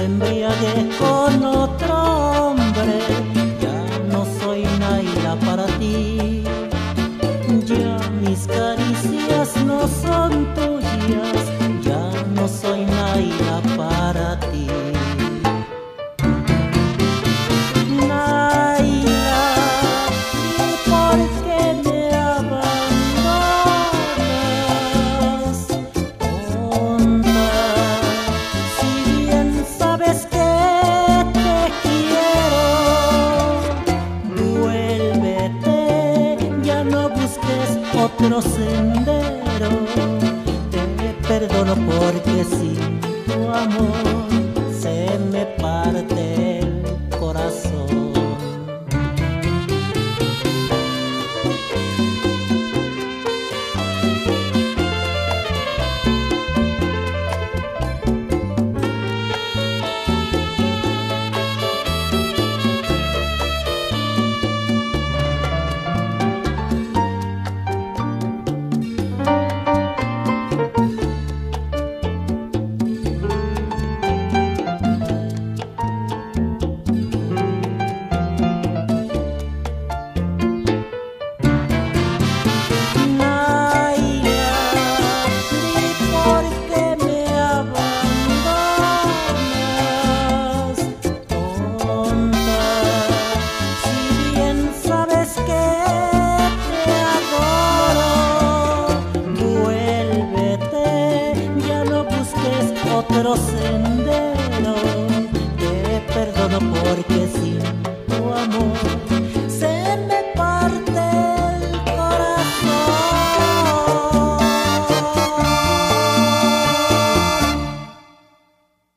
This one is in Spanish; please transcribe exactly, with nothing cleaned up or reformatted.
embriagué con otro hombre. Ya no soy Naila para ti. Ya mis caricias no son tuyas. Ya no soy Naila para ti. Naila, ¿y por qué me abandonas? Tonta, si bien sabes que te quiero, vuélvete, ya no busques otro sendero. Te perdono porque sin tu amor